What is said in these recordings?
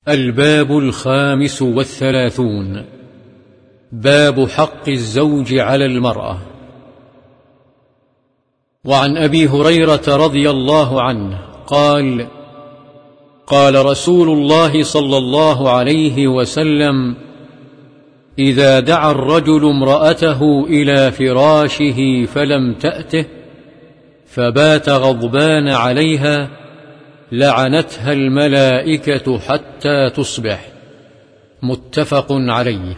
الباب 35. باب حق الزوج على المرأة. وعن أبي هريرة رضي الله عنه قال: قال رسول الله صلى الله عليه وسلم: إذا دعا الرجل امرأته إلى فراشه فلم تأته فبات غضبان عليها لعنتها الملائكة حتى تصبح. متفق عليه.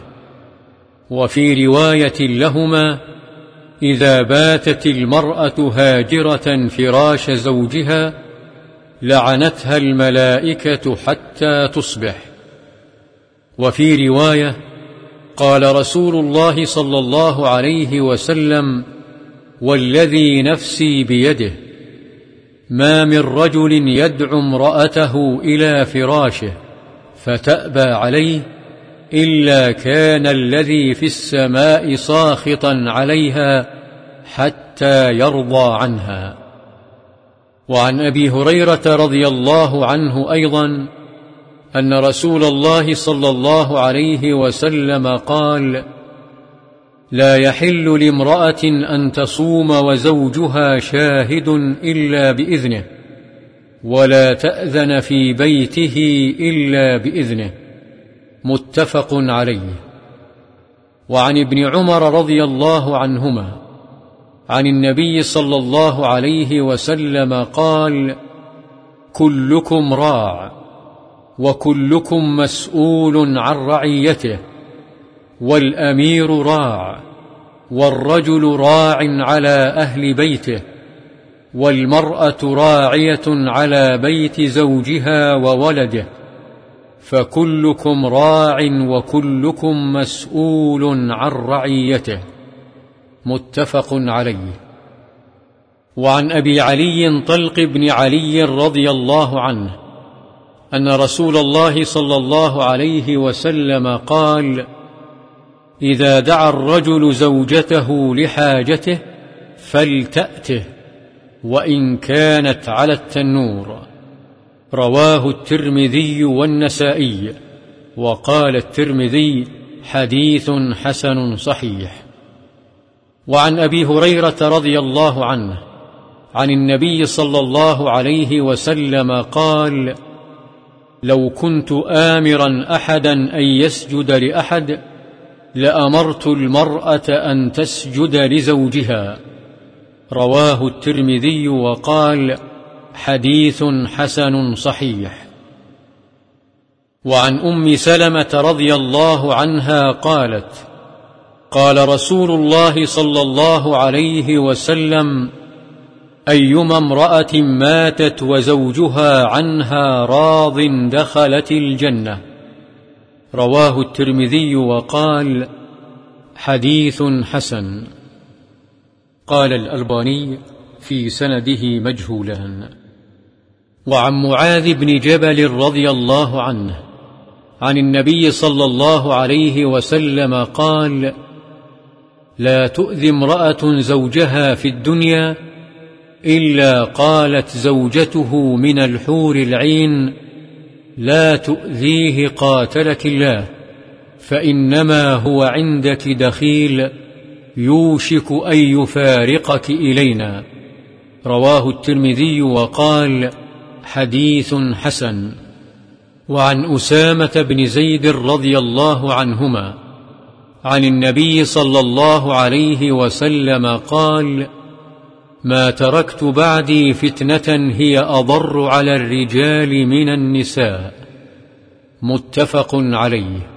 وفي رواية لهما: إذا باتت المرأة هاجرة فراش زوجها لعنتها الملائكة حتى تصبح. وفي رواية: قال رسول الله صلى الله عليه وسلم: والذي نفسي بيده ما من رجل يدعو امرأته إلى فراشه فتأبى عليه إلا كان الذي في السماء ساخطا عليها حتى يرضى عنها. وعن أبي هريرة رضي الله عنه أيضا أن رسول الله صلى الله عليه وسلم قال: لا يحل لامرأة أن تصوم وزوجها شاهد إلا بإذنه، ولا تأذن في بيته إلا بإذنه. متفق عليه. وعن ابن عمر رضي الله عنهما عن النبي صلى الله عليه وسلم قال: كلكم راع وكلكم مسؤول عن رعيته، والأمير راع، والرجل راع على أهل بيته، والمرأة راعية على بيت زوجها وولده، فكلكم راع وكلكم مسؤول عن رعيته. متفق عليه. وعن أبي علي طلق بن علي رضي الله عنه أن رسول الله صلى الله عليه وسلم قال: إذا دعا الرجل زوجته لحاجته فلتأته وإن كانت على التنور. رواه الترمذي والنسائي، وقال الترمذي: حديث حسن صحيح. وعن أبي هريرة رضي الله عنه عن النبي صلى الله عليه وسلم قال: لو كنت آمرا أحدا أن يسجد لأحد لأمرت المرأة أن تسجد لزوجها. رواه الترمذي، وقال: حديث حسن صحيح. وعن أم سلمة رضي الله عنها قالت: قال رسول الله صلى الله عليه وسلم: أيما امرأة ماتت وزوجها عنها راض دخلت الجنة. رواه الترمذي، وقال: حديث حسن. قال الألباني: في سنده مجهولان. وعن معاذ بن جبل رضي الله عنه عن النبي صلى الله عليه وسلم قال: لا تؤذي امرأة زوجها في الدنيا إلا قالت زوجته من الحور العين: لا تؤذيه قاتلك الله، فإنما هو عندك دخيل يوشك أن يفارقك إلينا. رواه الترمذي، وقال: حديث حسن. وعن أسامة بن زيد رضي الله عنهما عن النبي صلى الله عليه وسلم قال: ما تركت بعدي فتنة هي أضر على الرجال من النساء. متفق عليه.